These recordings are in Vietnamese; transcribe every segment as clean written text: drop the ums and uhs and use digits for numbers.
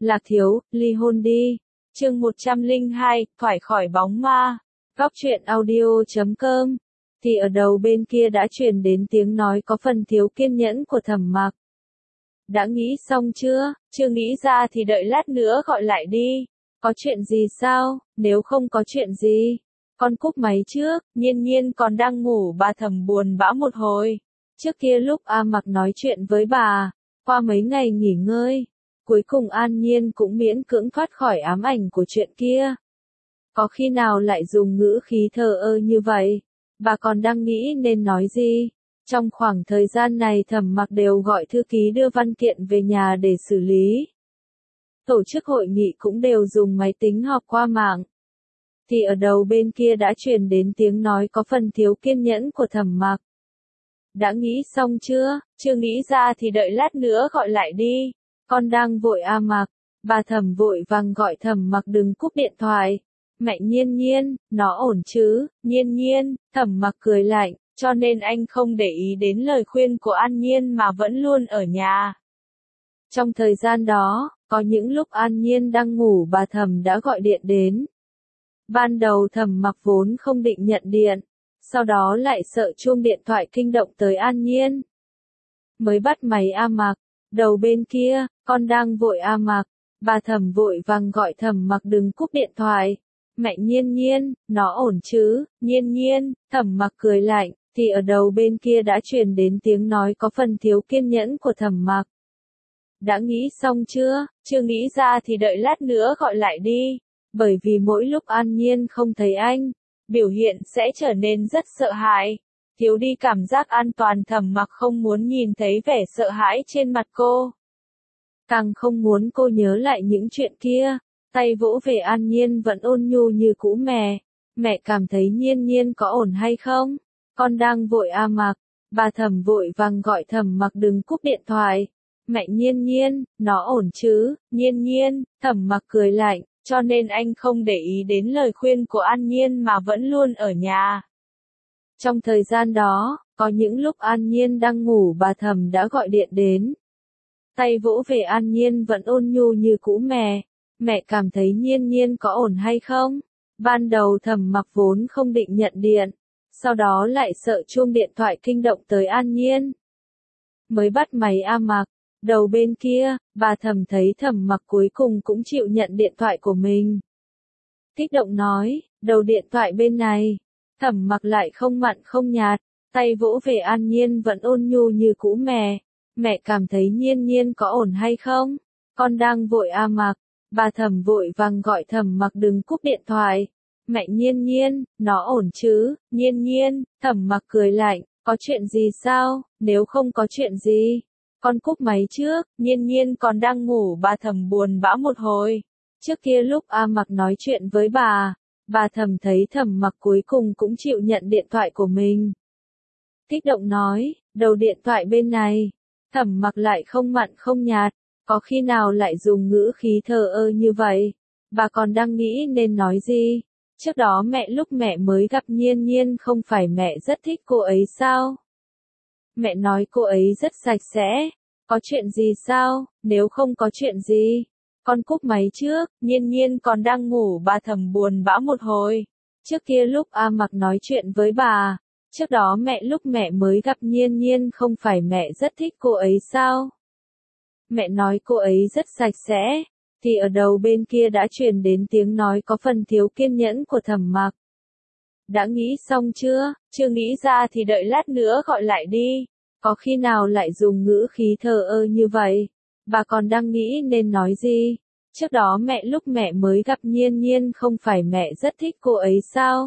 Lạc thiếu, ly hôn đi. Chương 102, thoải khỏi bóng ma. Góc truyện audio.com. Thì ở đầu bên kia đã truyền đến tiếng nói có phần thiếu kiên nhẫn của Thẩm Mặc. Đã nghĩ xong chưa? Chưa nghĩ ra thì đợi lát nữa gọi lại đi. Có chuyện gì sao? Nếu không có chuyện gì, con cúp máy trước. Nhiên Nhiên còn đang ngủ, bà Thẩm buồn bã một hồi. Trước kia lúc A Mặc nói chuyện với bà, qua mấy ngày nghỉ ngơi, cuối cùng An Nhiên cũng miễn cưỡng thoát khỏi ám ảnh của chuyện kia. Có khi nào lại dùng ngữ khí thờ ơ như vậy? Bà còn đang nghĩ nên nói gì? Trong khoảng thời gian này Thẩm Mặc đều gọi thư ký đưa văn kiện về nhà để xử lý. Tổ chức hội nghị cũng đều dùng máy tính họp qua mạng. Thì ở đầu bên kia đã truyền đến tiếng nói có phần thiếu kiên nhẫn của Thẩm Mặc. Đã nghĩ xong chưa? Chưa nghĩ ra thì đợi lát nữa gọi lại đi. Con đang vội A Mặc. Bà Thẩm vội vàng gọi Thẩm Mặc đừng cúp điện thoại. Mẹ Nhiên Nhiên, nó ổn chứ? Nhiên Nhiên, Thẩm Mặc cười lạnh, cho nên anh không để ý đến lời khuyên của An Nhiên mà vẫn luôn ở nhà. Trong thời gian đó, có những lúc An Nhiên đang ngủ bà Thẩm đã gọi điện đến. Ban đầu Thẩm Mặc vốn không định nhận điện, sau đó lại sợ chuông điện thoại kinh động tới An Nhiên. Mới bắt máy A Mặc, đầu bên kia, con đang vội A Mặc. Bà Thẩm vội vàng gọi Thẩm Mặc đừng cúp điện thoại. Mẹ Nhiên Nhiên, nó ổn chứ? Nhiên Nhiên, Thẩm Mặc cười lạnh, thì ở đầu bên kia đã truyền đến tiếng nói có phần thiếu kiên nhẫn của Thẩm Mặc. Đã nghĩ xong chưa? Chưa nghĩ ra thì đợi lát nữa gọi lại đi. Bởi vì mỗi lúc An Nhiên không thấy anh, biểu hiện sẽ trở nên rất sợ hãi. Thiếu đi cảm giác an toàn, Thẩm Mặc không muốn nhìn thấy vẻ sợ hãi trên mặt cô. Càng không muốn cô nhớ lại những chuyện kia. Tay vỗ về An Nhiên vẫn ôn nhu như cũ. Mẹ cảm thấy Nhiên Nhiên có ổn hay không? Con đang vội A Mặc. Bà Thẩm vội vàng gọi Thẩm Mặc đừng cúp điện thoại. Mẹ Nhiên Nhiên, nó ổn chứ? Nhiên Nhiên, Thẩm Mặc cười lạnh, cho nên anh không để ý đến lời khuyên của An Nhiên mà vẫn luôn ở nhà. Trong thời gian đó, có những lúc An Nhiên đang ngủ bà Thẩm đã gọi điện đến. Tay vỗ về An Nhiên vẫn ôn nhu như cũ. Mẹ cảm thấy Nhiên Nhiên có ổn hay không? Ban đầu Thẩm Mặc vốn không định nhận điện, sau đó lại sợ chuông điện thoại kinh động tới An Nhiên. Mới bắt máy A Mặc, đầu bên kia, bà Thẩm thấy Thẩm Mặc cuối cùng cũng chịu nhận điện thoại của mình. Kích động nói, đầu điện thoại bên này. Thẩm Mặc lại không mặn không nhạt, tay vỗ về An Nhiên vẫn ôn nhu như cũ. Mẹ cảm thấy Nhiên Nhiên có ổn hay không? Con đang vội A Mặc. Bà Thẩm vội vàng gọi Thẩm Mặc đừng cúp điện thoại. Mẹ Nhiên Nhiên, nó ổn chứ? Nhiên Nhiên, Thẩm Mặc cười lạnh, có chuyện gì sao? Nếu không có chuyện gì, con cúp máy trước. Nhiên Nhiên còn đang ngủ, bà Thẩm buồn bã một hồi. Trước kia lúc A Mặc nói chuyện với bà Thẩm thấy Thẩm Mặc cuối cùng cũng chịu nhận điện thoại của mình. Kích động nói, đầu điện thoại bên này. Thẩm Mặc lại không mặn không nhạt, có khi nào lại dùng ngữ khí thờ ơ như vậy? Bà còn đang nghĩ nên nói gì? Trước đó lúc mẹ mới gặp Nhiên Nhiên không phải mẹ rất thích cô ấy sao? Mẹ nói cô ấy rất sạch sẽ. Có chuyện gì sao? Nếu không có chuyện gì, con cúp máy trước. Nhiên Nhiên còn đang ngủ, bà Thẩm buồn bã một hồi. Trước kia lúc A Mặc nói chuyện với bà, trước đó lúc mẹ mới gặp Nhiên Nhiên không phải mẹ rất thích cô ấy sao? Mẹ nói cô ấy rất sạch sẽ. Thì ở đầu bên kia đã truyền đến tiếng nói có phần thiếu kiên nhẫn của Thẩm Mặc. Đã nghĩ xong chưa? Chưa nghĩ ra thì đợi lát nữa gọi lại đi. Có khi nào lại dùng ngữ khí thờ ơ như vậy? Bà còn đang nghĩ nên nói gì? Trước đó lúc mẹ mới gặp Nhiên Nhiên không phải mẹ rất thích cô ấy sao?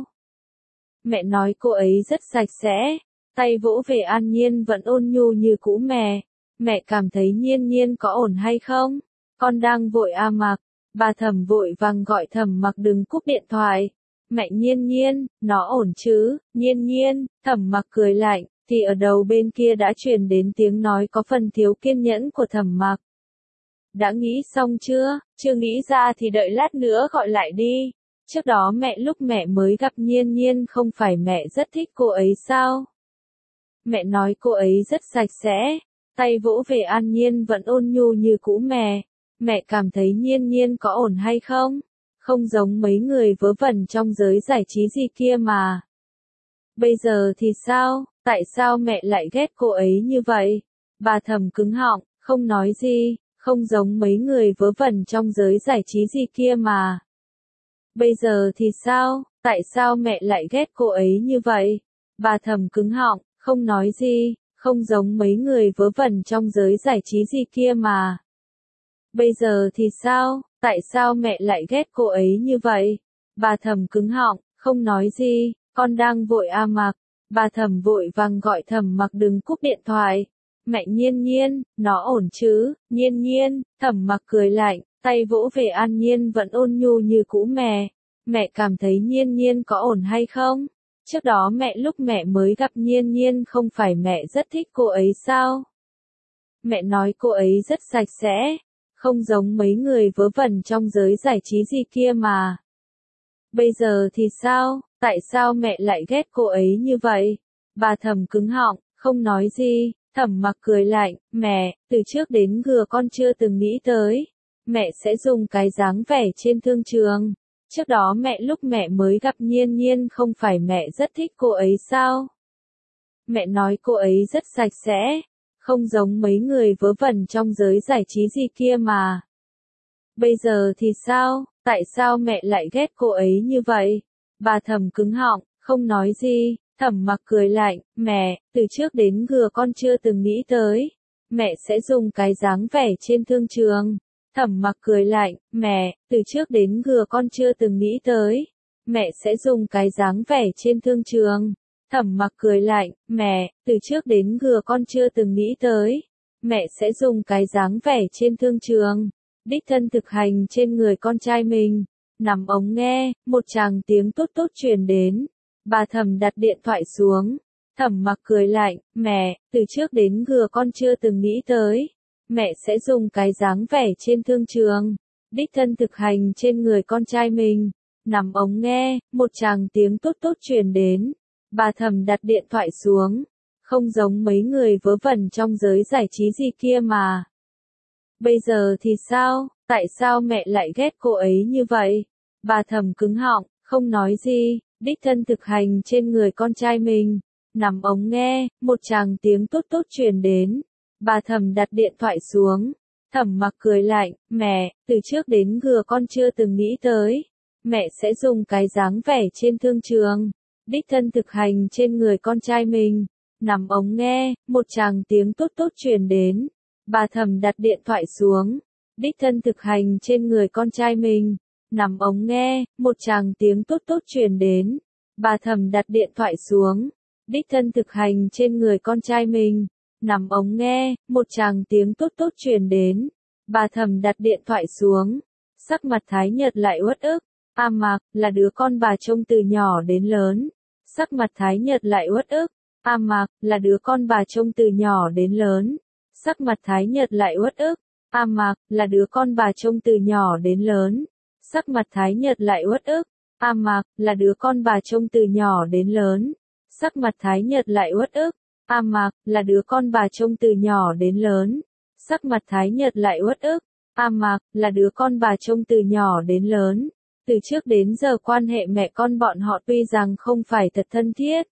Mẹ nói cô ấy rất sạch sẽ. Tay vỗ về An Nhiên vẫn ôn nhu như cũ. Mẹ cảm thấy Nhiên Nhiên có ổn hay không? Con đang vội A Mặc. Bà Thẩm vội vàng gọi Thẩm Mặc đừng cúp điện thoại. Mẹ Nhiên Nhiên, nó ổn chứ? Nhiên Nhiên, Thẩm Mặc cười lạnh, thì ở đầu bên kia đã truyền đến tiếng nói có phần thiếu kiên nhẫn của Thẩm Mặc. Đã nghĩ xong chưa? Chưa nghĩ ra thì đợi lát nữa gọi lại đi. Trước đó lúc mẹ mới gặp Nhiên Nhiên không phải mẹ rất thích cô ấy sao? Mẹ nói cô ấy rất sạch sẽ. Tay vỗ về An Nhiên vẫn ôn nhu như cũ. Mẹ cảm thấy Nhiên Nhiên có ổn hay không? Không giống mấy người vớ vẩn trong giới giải trí gì kia mà. Bây giờ thì sao? Tại sao mẹ lại ghét cô ấy như vậy? Bà Thẩm cứng họng, không nói gì, không giống mấy người vớ vẩn trong giới giải trí gì kia mà. Bây giờ thì sao? Tại sao mẹ lại ghét cô ấy như vậy? Bà Thẩm cứng họng, không nói gì, không giống mấy người vớ vẩn trong giới giải trí gì kia mà. Bây giờ thì sao? Tại sao mẹ lại ghét cô ấy như vậy? Bà Thẩm cứng họng, không nói gì, con đang vội à Mặc. Bà Thẩm vội vàng gọi Thẩm Mặc đừng cúp điện thoại. Mẹ Nhiên Nhiên, nó ổn chứ? Nhiên Nhiên, Thẩm Mặc cười lạnh, tay vỗ về An Nhiên vẫn ôn nhu như cũ mẹ. Mẹ cảm thấy Nhiên Nhiên có ổn hay không? Trước đó lúc mẹ mới gặp Nhiên Nhiên không phải mẹ rất thích cô ấy sao? Mẹ nói cô ấy rất sạch sẽ, không giống mấy người vớ vẩn trong giới giải trí gì kia mà. Bây giờ thì sao? Tại sao mẹ lại ghét cô ấy như vậy? Bà Thẩm cứng họng, không nói gì, Thẩm Mặc cười lạnh, mẹ, từ trước đến giờ con chưa từng nghĩ tới. Mẹ sẽ dùng cái dáng vẻ trên thương trường. Trước đó lúc mẹ mới gặp Nhiên Nhiên không phải mẹ rất thích cô ấy sao? Mẹ nói cô ấy rất sạch sẽ, không giống mấy người vớ vẩn trong giới giải trí gì kia mà. Bây giờ thì sao? Tại sao mẹ lại ghét cô ấy như vậy? Bà Thẩm cứng họng, không nói gì, Thẩm Mặc cười lạnh, mẹ, từ trước đến giờ con chưa từng nghĩ tới. Mẹ sẽ dùng cái dáng vẻ trên thương trường. Thẩm Mặc cười lạnh, mẹ, từ trước đến giờ con chưa từng nghĩ tới. Mẹ sẽ dùng cái dáng vẻ trên thương trường. Thẩm Mặc cười lạnh, mẹ, từ trước đến giờ con chưa từng nghĩ tới. Mẹ sẽ dùng cái dáng vẻ trên thương trường. Đích thân thực hành trên người con trai mình. Nằm ống nghe, một tràng tiếng tốt tốt truyền đến. Bà Thẩm đặt điện thoại xuống. Thẩm Mặc cười lạnh, mẹ, từ trước đến giờ con chưa từng nghĩ tới. Mẹ sẽ dùng cái dáng vẻ trên thương trường. Đích thân thực hành trên người con trai mình. Nằm ống nghe, một tràng tiếng tốt tốt truyền đến. Bà Thẩm đặt điện thoại xuống. Không giống mấy người vớ vẩn trong giới giải trí gì kia mà. Bây giờ thì sao? Tại sao mẹ lại ghét cô ấy như vậy? Bà Thẩm cứng họng, không nói gì, đích thân thực hành trên người con trai mình. Nằm ống nghe, một tràng tiếng tốt tốt truyền đến. Bà Thẩm đặt điện thoại xuống. Thẩm Mặc cười lạnh, mẹ, từ trước đến giờ con chưa từng nghĩ tới. Mẹ sẽ dùng cái dáng vẻ trên thương trường. Đích thân thực hành trên người con trai mình. Nằm ống nghe, một tràng tiếng tốt tốt truyền đến. Bà Thẩm đặt điện thoại xuống. Đích thân thực hành trên người con trai mình. Nằm ống nghe, một tràng tiếng tốt tốt truyền đến. Bà Thẩm đặt điện thoại xuống. Đích thân thực hành trên người con trai mình. Nằm ống nghe, một tràng tiếng tốt tốt truyền đến. Bà Thẩm đặt điện thoại xuống. Sắc mặt Thái Nhật lại uất ức. A Mặc, là đứa con bà trông từ nhỏ đến lớn. Sắc mặt Thái Nhật lại uất ức. A Mặc, là đứa con bà trông từ nhỏ đến lớn. Sắc mặt Thái Nhật lại uất ức. A Mặc, là đứa con bà trông từ nhỏ đến lớn. Sắc mặt Thái Nhật lại uất ức. A Mặc, là đứa con bà trông từ nhỏ đến lớn. Sắc mặt Thái Nhật lại uất ức. A Mặc, là đứa con bà trông từ nhỏ đến lớn. Sắc mặt Thái Nhật lại uất ức. A Mặc, là đứa con bà trông từ nhỏ đến lớn. Từ trước đến giờ quan hệ mẹ con bọn họ tuy rằng không phải thật thân thiết.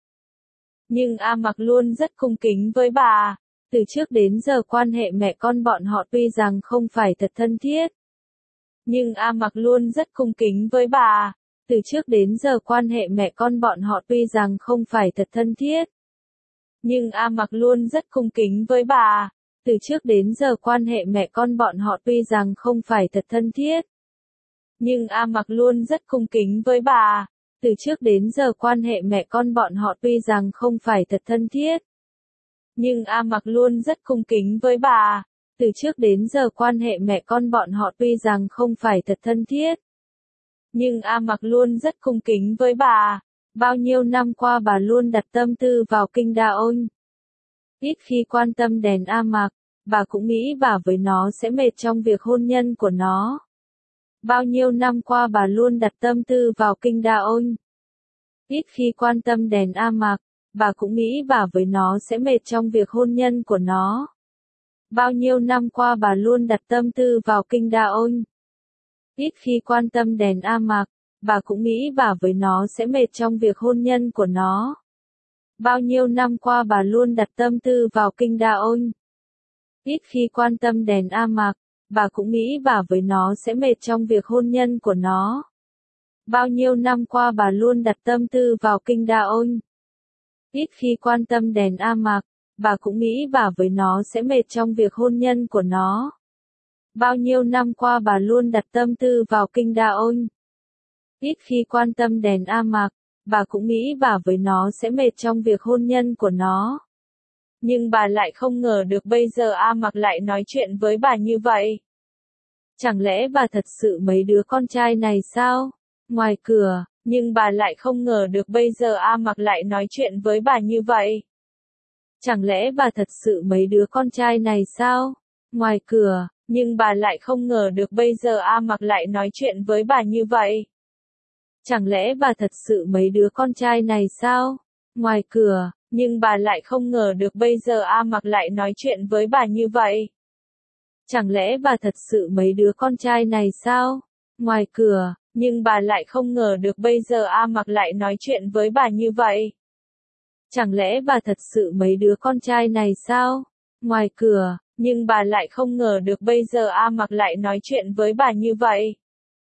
Nhưng A Mặc luôn rất cung kính với bà. Từ trước đến giờ quan hệ mẹ con bọn họ tuy rằng không phải thật thân thiết. Nhưng A Mặc luôn rất cung kính với bà. Từ trước đến giờ quan hệ mẹ con bọn họ tuy rằng không phải thật thân thiết. Nhưng A Mặc luôn rất cung kính với bà. Từ trước đến giờ quan hệ mẹ con bọn họ tuy rằng không phải thật thân thiết. Nhưng A Mặc luôn rất cung kính với bà. Từ trước đến giờ quan hệ mẹ con bọn họ tuy rằng không phải thật thân thiết. Nhưng A Mặc luôn rất cung kính với bà. Từ trước đến giờ quan hệ mẹ con bọn họ tuy rằng không phải thật thân thiết. Nhưng A Mặc luôn rất cung kính với bà. Bao nhiêu năm qua bà luôn đặt tâm tư vào Kinh Đa Ôn. Ít khi quan tâm đến A Mặc, bà cũng nghĩ bà với nó sẽ mệt trong việc hôn nhân của nó. Bao nhiêu năm qua bà luôn đặt tâm tư vào Kinh Đa Ôn. Ít khi quan tâm đến A Mặc, bà cũng nghĩ bà với nó sẽ mệt trong việc hôn nhân của nó. Bao nhiêu năm qua bà luôn đặt tâm tư vào kinh đa ôn. Ít khi quan tâm đèn A Mạc, bà cũng nghĩ bà với nó sẽ mệt trong việc hôn nhân của nó. Bao nhiêu năm qua bà luôn đặt tâm tư vào kinh đa ôn. Ít khi quan tâm đèn A Mạc, bà cũng nghĩ bà với nó sẽ mệt trong việc hôn nhân của nó. Bao nhiêu năm qua bà luôn đặt tâm tư vào kinh đa ôn. Ít khi quan tâm đèn A Mạc, bà cũng nghĩ bà với nó sẽ mệt trong việc hôn nhân của nó. Bao nhiêu năm qua bà luôn đặt tâm tư vào kinh đa ôn. Ít khi quan tâm đèn A Mạc, bà cũng nghĩ bà với nó sẽ mệt trong việc hôn nhân của nó. Nhưng bà lại không ngờ được bây giờ A Mạc lại nói chuyện với bà như vậy. Chẳng lẽ bà thật sự mấy đứa con trai này sao? Ngoài cửa, nhưng bà lại không ngờ được bây giờ A Mạc lại nói chuyện với bà như vậy. Chẳng lẽ bà thật sự mấy đứa con trai này sao? Ngoài cửa, nhưng bà lại không ngờ được bây giờ A Mạc lại nói chuyện với bà như vậy. Chẳng lẽ bà thật sự mấy đứa con trai này sao? Ngoài cửa, nhưng bà lại không ngờ được bây giờ A Mạc lại nói chuyện với bà như vậy. Chẳng lẽ bà thật sự mấy đứa con trai này sao? Ngoài cửa, nhưng bà lại không ngờ được bây giờ A Mạc lại nói chuyện với bà như vậy. Chẳng lẽ bà thật sự mấy đứa con trai này sao? Ngoài cửa, nhưng bà lại không ngờ được bây giờ A Mạc lại nói chuyện với bà như vậy.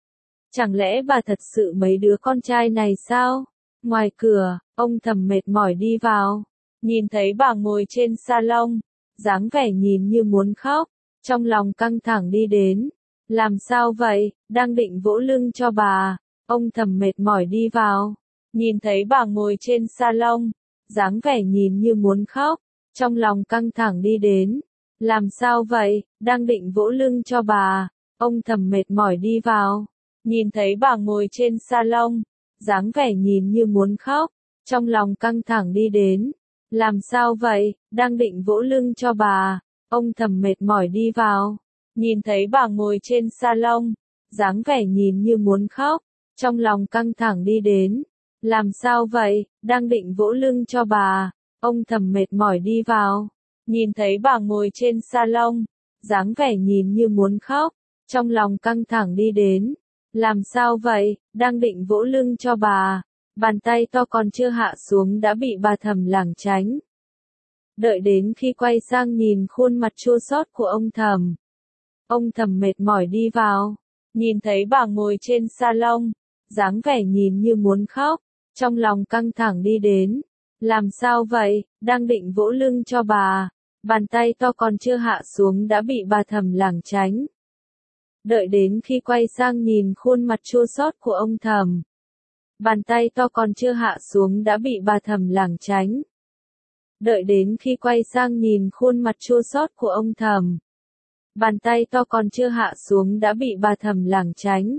Chẳng lẽ bà thật sự mấy đứa con trai này sao? Ngoài cửa, ông Thầm mệt mỏi đi vào. Nhìn thấy bà ngồi trên salon, dáng vẻ nhìn như muốn khóc, trong lòng căng thẳng đi đến. Làm sao vậy, đang định vỗ lưng cho bà. Ông Thầm mệt mỏi đi vào. Nhìn thấy bà ngồi trên salon, dáng vẻ nhìn như muốn khóc, trong lòng căng thẳng đi đến. Làm sao vậy, đang định vỗ lưng cho bà. Ông Thầm mệt mỏi đi vào. Nhìn thấy bà ngồi trên salon, dáng vẻ nhìn như muốn khóc, trong lòng căng thẳng đi đến. Làm sao vậy, đang định vỗ lưng cho bà. Ông Thầm mệt mỏi đi vào. Nhìn thấy bà ngồi trên salon, dáng vẻ nhìn như muốn khóc, trong lòng căng thẳng đi đến. Làm sao vậy, đang định vỗ lưng cho bà. Ông Thầm mệt mỏi đi vào. Nhìn thấy bà ngồi trên salon, dáng vẻ nhìn như muốn khóc, trong lòng căng thẳng đi đến. Làm sao vậy, đang định vỗ lưng cho bà. Bàn tay to còn chưa hạ xuống đã bị bà Thầm lảng tránh. Đợi đến khi quay sang nhìn khuôn mặt chua xót của ông Thầm. Ông Thầm mệt mỏi đi vào. Nhìn thấy bà ngồi trên salon, dáng vẻ nhìn như muốn khóc, trong lòng căng thẳng đi đến. Làm sao vậy, đang định vỗ lưng cho bà. Bàn tay to còn chưa hạ xuống đã bị bà Thầm lảng tránh. Đợi đến khi quay sang nhìn khuôn mặt chua xót của ông Thầm. Bàn tay to còn chưa hạ xuống đã bị bà Thầm lảng tránh. Đợi đến khi quay sang nhìn khuôn mặt chua xót của ông Thầm. Bàn tay to còn chưa hạ xuống đã bị bà Thầm lảng tránh.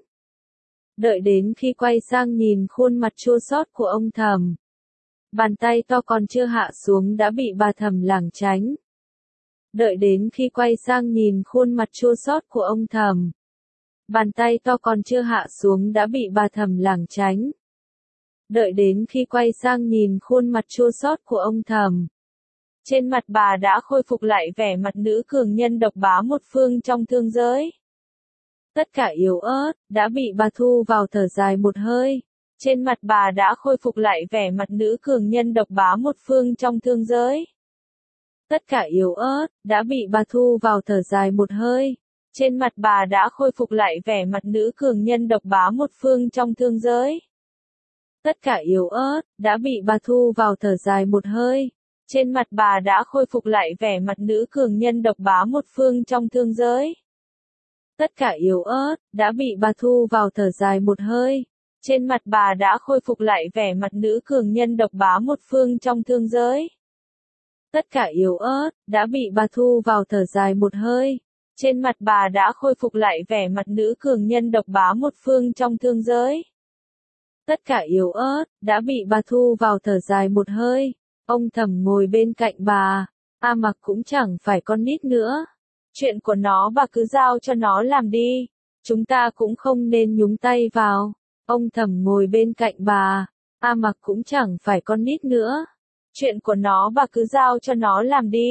Đợi đến khi quay sang nhìn khuôn mặt chua xót của ông Thầm. Bàn tay to còn chưa hạ xuống đã bị bà Thầm lảng tránh. Đợi đến khi quay sang nhìn khuôn mặt chua xót của ông Thầm. Bàn tay to còn chưa hạ xuống đã bị bà Thầm lảng tránh. Đợi đến khi quay sang nhìn khuôn mặt chua xót của ông Thầm. Trên mặt bà đã khôi phục lại vẻ mặt nữ cường nhân độc bá một phương trong thương giới. Tất cả yếu ớt, đã bị bà thu vào thở dài một hơi. Trên mặt bà đã khôi phục lại vẻ mặt nữ cường nhân độc bá một phương trong thương giới. Tất cả yếu ớt, đã bị bà thu vào thở dài một hơi. Trên mặt bà đã khôi phục lại vẻ mặt nữ cường nhân độc bá một phương trong thương giới. Tất cả yếu ớt, đã bị bà thu vào thở dài một hơi. Trên mặt bà đã khôi phục lại vẻ mặt nữ cường nhân độc bá một phương trong thương giới. Tất cả yếu ớt, đã bị bà thu vào thở dài một hơi. Trên mặt bà đã khôi phục lại vẻ mặt nữ cường nhân độc bá một phương trong thương giới. Tất cả yếu ớt, đã bị bà thu vào thở dài một hơi. Trên mặt bà đã khôi phục lại vẻ mặt nữ cường nhân độc bá một phương trong thương giới. Tất cả yếu ớt, đã bị bà thu vào thở dài một hơi. Ông Thầm ngồi bên cạnh bà. A Mạc cũng chẳng phải con nít nữa. Chuyện của nó bà cứ giao cho nó làm đi. Chúng ta cũng không nên nhúng tay vào. Ông Thầm ngồi bên cạnh bà. A Mạc cũng chẳng phải con nít nữa. Chuyện của nó bà cứ giao cho nó làm đi.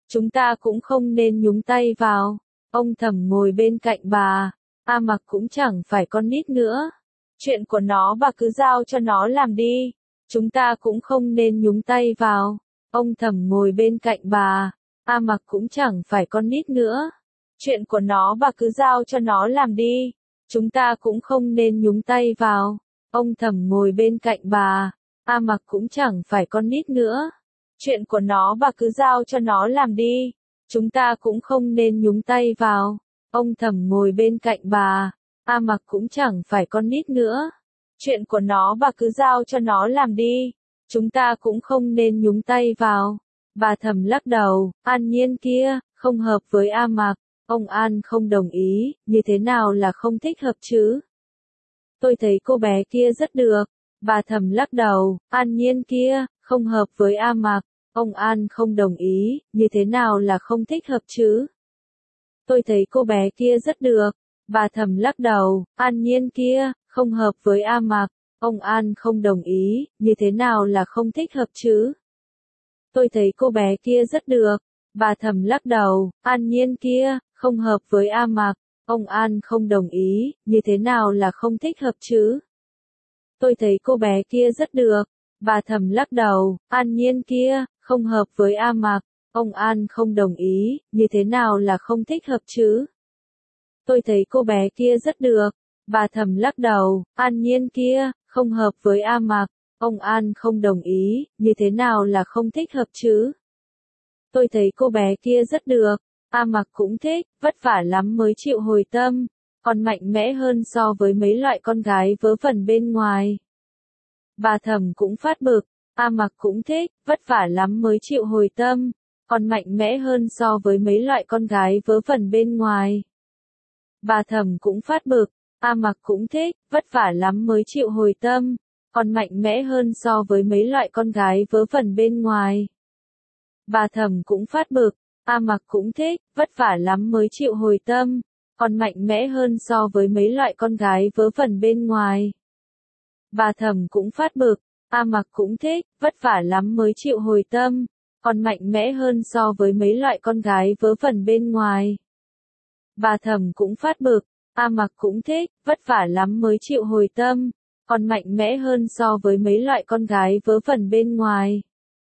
Chúng ta cũng không nên nhúng tay vào. Ông Thẩm ngồi bên cạnh bà. A Mặc cũng chẳng phải con nít nữa. Chuyện của nó bà cứ giao cho nó làm đi. Chúng ta cũng không nên nhúng tay vào. Ông Thẩm ngồi bên cạnh bà. A Mặc cũng chẳng phải con nít nữa. Chuyện của nó bà cứ giao cho nó làm đi. Chúng ta cũng không nên nhúng tay vào. Ông Thẩm ngồi bên cạnh bà. A Mặc cũng chẳng phải con nít nữa. Chuyện của nó bà cứ giao cho nó làm đi. Chúng ta cũng không nên nhúng tay vào. Ông Thẩm ngồi bên cạnh bà. A Mặc cũng chẳng phải con nít nữa. Chuyện của nó bà cứ giao cho nó làm đi. Chúng ta cũng không nên nhúng tay vào. Bà Thẩm lắc đầu, An Nhiên kia, không hợp với A Mặc. Ông An không đồng ý, như thế nào là không thích hợp chứ? Tôi thấy cô bé kia rất được. Bà Thẩm lắc đầu, An Nhiên kia, không hợp với A Mặc. Ông An không đồng ý, như thế nào là không thích hợp chứ? Tôi thấy cô bé kia rất được. Bà Thẩm lắc đầu, An Nhiên kia, không hợp với A Mặc. Ông An không đồng ý, như thế nào là không thích hợp chứ? Tôi thấy cô bé kia rất được. Bà Thẩm lắc đầu, An Nhiên kia, không hợp với A Mặc. Ông An không đồng ý, như thế nào là không thích hợp chứ? Tôi thấy cô bé kia rất được. Bà Thẩm lắc đầu, An Nhiên kia, không hợp với A Mặc. Ông An không đồng ý, như thế nào là không thích hợp chứ? Tôi thấy cô bé kia rất được. Bà Thẩm lắc đầu, An Nhiên kia, không hợp với A Mặc. Ông An không đồng ý, như thế nào là không thích hợp chứ? Tôi thấy cô bé kia rất được. A Mặc cũng thích, vất vả lắm mới chịu hồi tâm. Còn mạnh mẽ hơn so với mấy loại con gái vớ vẩn bên ngoài. Bà Thẩm cũng phát bực. A Mặc cũng thích, vất vả lắm mới chịu hồi tâm. Còn mạnh mẽ hơn so với mấy loại con gái vớ vẩn bên ngoài. Bà Thẩm cũng phát bực. A Mặc cũng thích, vất vả lắm mới chịu hồi tâm. Còn mạnh mẽ hơn so với mấy loại con gái vớ vẩn bên ngoài. Bà Thẩm cũng phát bực. A Mặc cũng thích, vất vả lắm mới chịu hồi tâm. Còn mạnh mẽ hơn so với mấy loại con gái vớ vẩn bên ngoài. Bà Thẩm cũng phát bực. A Mặc cũng thích, vất vả lắm mới chịu hồi tâm. Còn mạnh mẽ hơn so với mấy loại con gái vớ vẩn bên ngoài. Bà Thẩm cũng phát bực. A Mặc cũng thích, vất vả lắm mới chịu hồi tâm. Còn mạnh mẽ hơn so với mấy loại con gái vớ vẩn bên ngoài.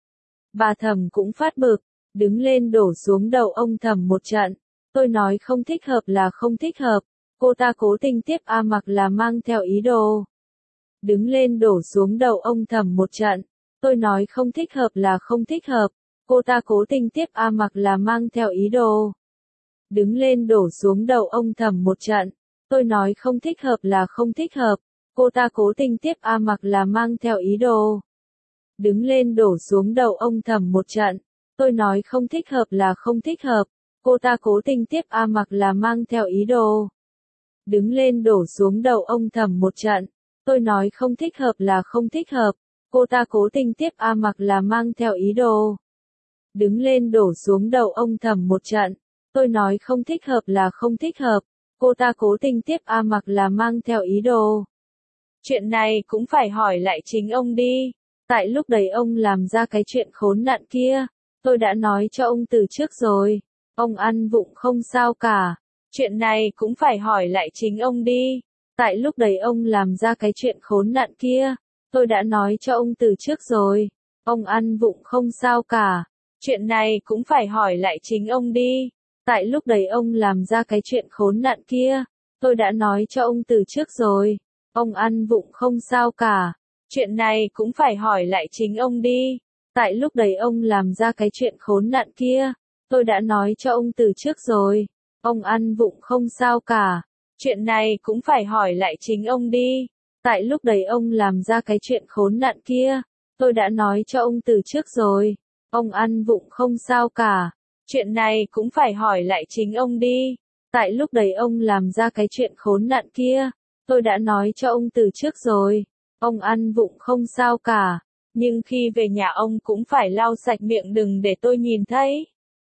Bà Thẩm cũng phát bực. Đứng lên đổ xuống đầu ông Thẩm một trận. Tôi nói không thích hợp là không thích hợp. Cô ta cố tình tiếp A Mặc là mang theo ý đồ. Đứng lên đổ xuống đầu ông Thẩm một trận. Tôi nói không thích hợp là không thích hợp. Cô ta cố tình tiếp A Mặc là mang theo ý đồ. Đứng lên đổ xuống đầu ông Thẩm một trận. Tôi nói không thích hợp là không thích hợp. Cô ta cố tình tiếp A Mặc là mang theo ý đồ. Đứng lên đổ xuống đầu ông Thẩm một trận. Tôi nói không thích hợp là không thích hợp. Cô ta cố tình tiếp A Mặc là mang theo ý đồ. Đứng lên đổ xuống đầu ông Thẩm một trận. Tôi nói không thích hợp là không thích hợp. Cô ta cố tình tiếp A Mặc là mang theo ý đồ. Đứng lên đổ xuống đầu ông Thẩm một trận. Tôi nói không thích hợp là không thích hợp. Cô ta cố tình tiếp A Mặc là mang theo ý đồ. Chuyện này cũng phải hỏi lại chính ông đi. Tại lúc đấy ông làm ra cái chuyện khốn nạn kia. Tôi đã nói cho ông từ trước rồi. Ông ăn vụng không sao cả. Chuyện này cũng phải hỏi lại chính ông đi. Tại lúc đấy ông làm ra cái chuyện khốn nạn kia. Tôi đã nói cho ông từ trước rồi. Ông ăn vụng không sao cả. Chuyện này cũng phải hỏi lại chính ông đi. Tại lúc đấy ông làm ra cái chuyện khốn nạn kia. Tôi đã nói cho ông từ trước rồi. Ông ăn vụng không sao cả. Chuyện này cũng phải hỏi lại chính ông đi. Tại lúc đấy ông làm ra cái chuyện khốn nạn kia. Tôi đã nói cho ông từ trước rồi. Ông ăn vụng không sao cả. Chuyện này cũng phải hỏi lại chính ông đi. Tại lúc đấy ông làm ra cái chuyện khốn nạn kia. Tôi đã nói cho ông từ trước rồi. Ông ăn vụng không sao cả. Chuyện này cũng phải hỏi lại chính ông đi. Tại lúc đấy ông làm ra cái chuyện khốn nạn kia. Tôi đã nói cho ông từ trước rồi. Ông ăn vụng không sao cả. Nhưng khi về nhà ông cũng phải lau sạch miệng đừng để tôi nhìn thấy.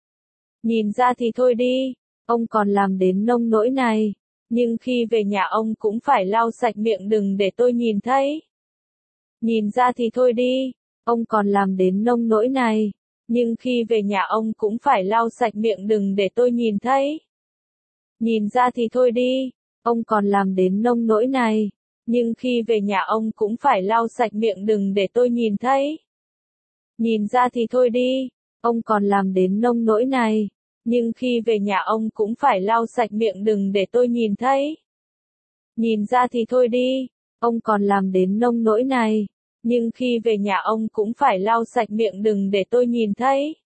Nhìn ra thì thôi đi. Ông còn làm đến nông nỗi này. Nhưng khi về nhà ông cũng phải lau sạch miệng đừng để tôi nhìn thấy. Nhìn ra thì thôi đi. Ông còn làm đến nông nỗi này. Nhưng khi về nhà ông cũng phải lau sạch miệng đừng để tôi nhìn thấy. Nhìn ra thì thôi đi, ông còn làm đến nông nỗi này. Nhưng khi về nhà ông cũng phải lau sạch miệng đừng để tôi nhìn thấy. Nhìn ra thì thôi đi, ông còn làm đến nông nỗi này. Nhưng khi về nhà ông cũng phải lau sạch miệng đừng để tôi nhìn thấy. Nhìn ra thì thôi đi, ông còn làm đến nông nỗi này. Nhưng khi về nhà ông cũng phải lau sạch miệng đừng để tôi nhìn thấy.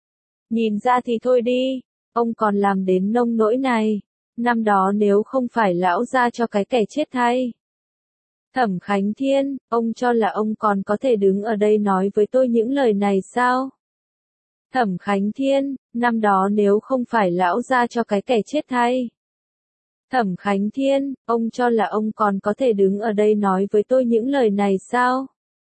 Nhìn ra thì thôi đi, ông còn làm đến nông nỗi này. Năm đó nếu không phải lão gia cho cái kẻ chết thay. Thẩm Khánh Thiên, ông cho là ông còn có thể đứng ở đây nói với tôi những lời này sao? Thẩm Khánh Thiên, năm đó nếu không phải lão gia cho cái kẻ chết thay. Thẩm Khánh Thiên, ông cho là ông còn có thể đứng ở đây nói với tôi những lời này sao?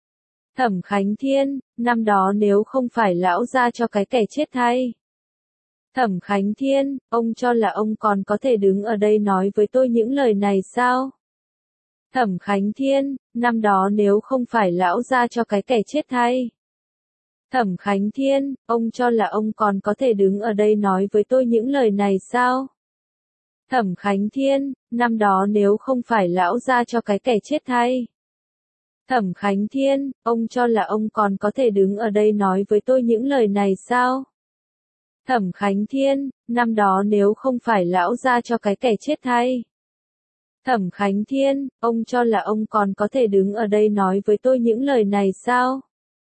Thẩm Khánh Thiên, năm đó nếu không phải lão gia cho cái kẻ chết thay. Thẩm Khánh Thiên, ông cho là ông còn có thể đứng ở đây nói với tôi những lời này sao? Thẩm Khánh Thiên, năm đó nếu không phải lão gia cho cái kẻ chết thay. Thẩm Khánh Thiên, ông cho là ông còn có thể đứng ở đây nói với tôi những lời này sao? Thẩm Khánh Thiên, năm đó nếu không phải lão gia cho cái kẻ chết thay. Thẩm Khánh Thiên, ông cho là ông còn có thể đứng ở đây nói với tôi những lời này sao? Thẩm Khánh Thiên, năm đó nếu không phải lão gia cho cái kẻ chết thay. Thẩm Khánh Thiên, ông cho là ông còn có thể đứng ở đây nói với tôi những lời này sao?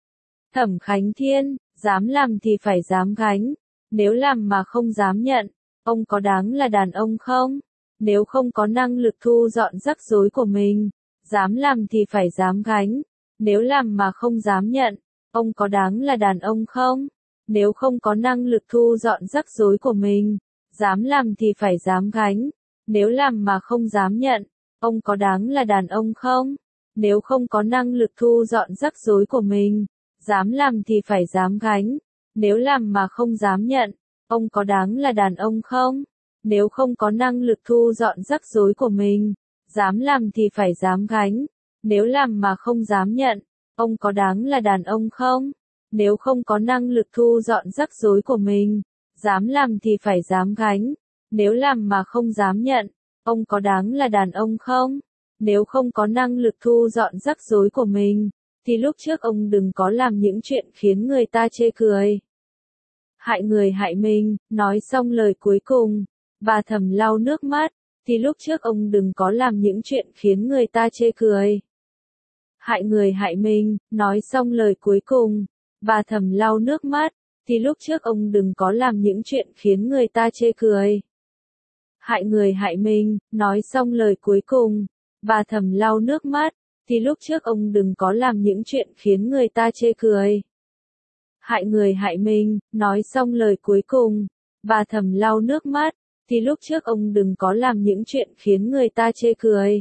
Thẩm Khánh Thiên, dám làm thì phải dám gánh. Nếu làm mà không dám nhận, ông có đáng là đàn ông không? Nếu không có năng lực thu dọn rắc rối của mình, dám làm thì phải dám gánh. Nếu làm mà không dám nhận, ông có đáng là đàn ông không? Nếu không có năng lực thu dọn rắc rối của mình, dám làm thì phải dám gánh. Nếu làm mà không dám nhận, ông có đáng là đàn ông không? Nếu không có năng lực thu dọn rắc rối của mình, dám làm thì phải dám gánh. Nếu làm mà không dám nhận, ông có đáng là đàn ông không? Nếu không có năng lực thu dọn rắc rối của mình, dám làm thì phải dám gánh. Nếu làm mà không dám nhận, ông có đáng là đàn ông không? Nếu không có năng lực thu dọn rắc rối của mình, dám làm thì phải dám gánh. Nếu làm mà không dám nhận, ông có đáng là đàn ông không? Nếu không có năng lực thu dọn rắc rối của mình, thì lúc trước ông đừng có làm những chuyện khiến người ta chê cười. Hại người hại mình, nói xong lời cuối cùng, bà thầm lau nước mắt, thì lúc trước ông đừng có làm những chuyện khiến người ta chê cười. Hại người hại mình, nói xong lời cuối cùng, bà thầm lau nước mắt, thì lúc trước ông đừng có làm những chuyện khiến người ta chê cười. Hại người hại mình, nói xong lời cuối cùng, bà thầm lau nước mắt, thì lúc trước ông đừng có làm những chuyện khiến người ta chê cười. Hại người hại mình, nói xong lời cuối cùng, bà thầm lau nước mắt, thì lúc trước ông đừng có làm những chuyện khiến người ta chê cười.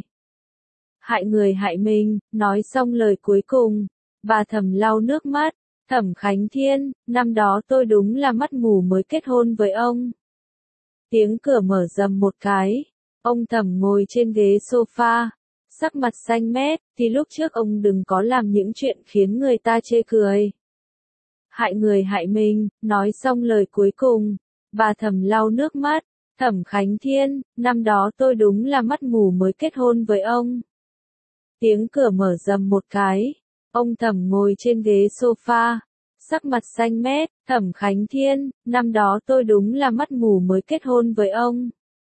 Hại người hại mình, nói xong lời cuối cùng, bà thầm lau nước mắt. Thẩm Khánh Thiên, năm đó tôi đúng là mắt mù mới kết hôn với ông. Tiếng cửa mở rầm một cái, ông Thẩm ngồi trên ghế sofa, sắc mặt xanh mét, thì lúc trước ông đừng có làm những chuyện khiến người ta chê cười. Hại người hại mình, nói xong lời cuối cùng, bà Thẩm lau nước mắt. Thẩm Khánh Thiên, năm đó tôi đúng là mắt mù mới kết hôn với ông. Tiếng cửa mở rầm một cái, ông Thẩm ngồi trên ghế sofa, sắc mặt xanh mét. Thẩm Khánh Thiên, năm đó tôi đúng là mắt mù mới kết hôn với ông.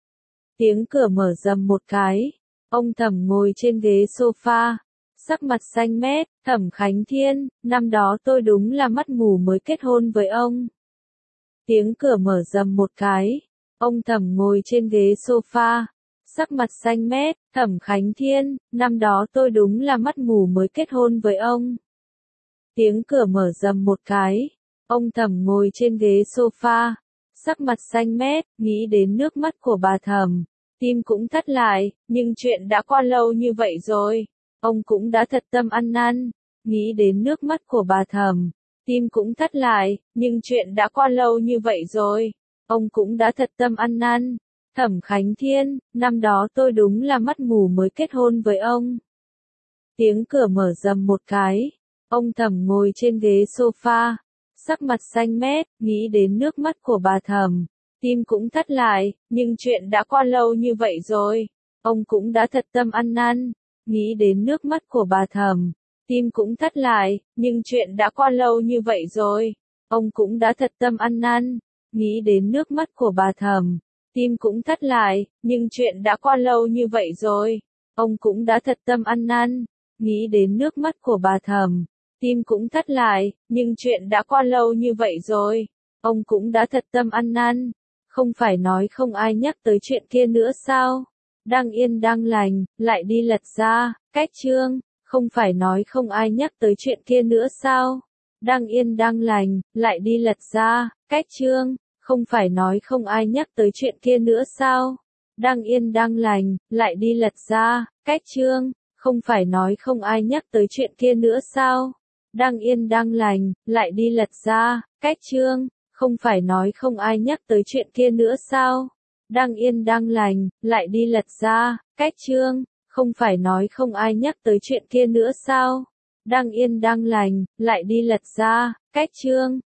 Tiếng cửa mở rầm một cái, ông Thẩm ngồi trên ghế sofa, sắc mặt xanh mét. Thẩm Khánh Thiên, năm đó tôi đúng là mắt mù mới kết hôn với ông. Tiếng cửa mở rầm một cái, ông Thẩm ngồi trên ghế sofa, sắc mặt xanh mét. Thẩm Khánh Thiên, năm đó tôi đúng là mắt mù mới kết hôn với ông. Tiếng cửa mở rầm một cái, ông Thẩm ngồi trên ghế sofa, sắc mặt xanh mét, nghĩ đến nước mắt của bà Thẩm, tim cũng thắt lại, nhưng chuyện đã qua lâu như vậy rồi, ông cũng đã thật tâm ăn năn, nghĩ đến nước mắt của bà Thẩm, tim cũng thắt lại, nhưng chuyện đã qua lâu như vậy rồi, ông cũng đã thật tâm ăn năn. Thẩm Khánh Thiên, năm đó tôi đúng là mắt mù mới kết hôn với ông. Tiếng cửa mở rầm một cái, ông Thẩm ngồi trên ghế sofa, sắc mặt xanh mét, nghĩ đến nước mắt của bà Thẩm. Tim cũng thắt lại, nhưng chuyện đã qua lâu như vậy rồi. Ông cũng đã thật tâm ăn năn. Nghĩ đến nước mắt của bà Thẩm. Tim cũng thắt lại, nhưng chuyện đã qua lâu như vậy rồi. Ông cũng đã thật tâm ăn năn. Nghĩ đến nước mắt của bà Thẩm. Tim cũng thắt lại, nhưng chuyện đã qua lâu như vậy rồi. Ông cũng đã thật tâm ăn năn. Nghĩ đến nước mắt của bà Thẩm. Tim cũng thắt lại, nhưng chuyện đã qua lâu như vậy rồi. Ông cũng đã thật tâm ăn năn. Không phải nói không ai nhắc tới chuyện kia nữa sao? Đang yên đang lành, lại đi lật ra, cách chương. Không phải nói không ai nhắc tới chuyện kia nữa sao? Đang yên đang lành, lại đi lật ra, cách chương. Không phải nói không ai nhắc tới chuyện kia nữa sao? Đang yên đang lành, lại đi lật ra, cách chương. Không phải nói không ai nhắc tới chuyện kia nữa sao? Đang yên đang lành, lại đi lật ra, cách chương. Không phải nói không ai nhắc tới chuyện kia nữa sao? Đang yên đang lành, lại đi lật ra, cách chương. Không phải nói không ai nhắc tới chuyện kia nữa sao? Đang yên đang lành, lại đi lật ra, cách chương.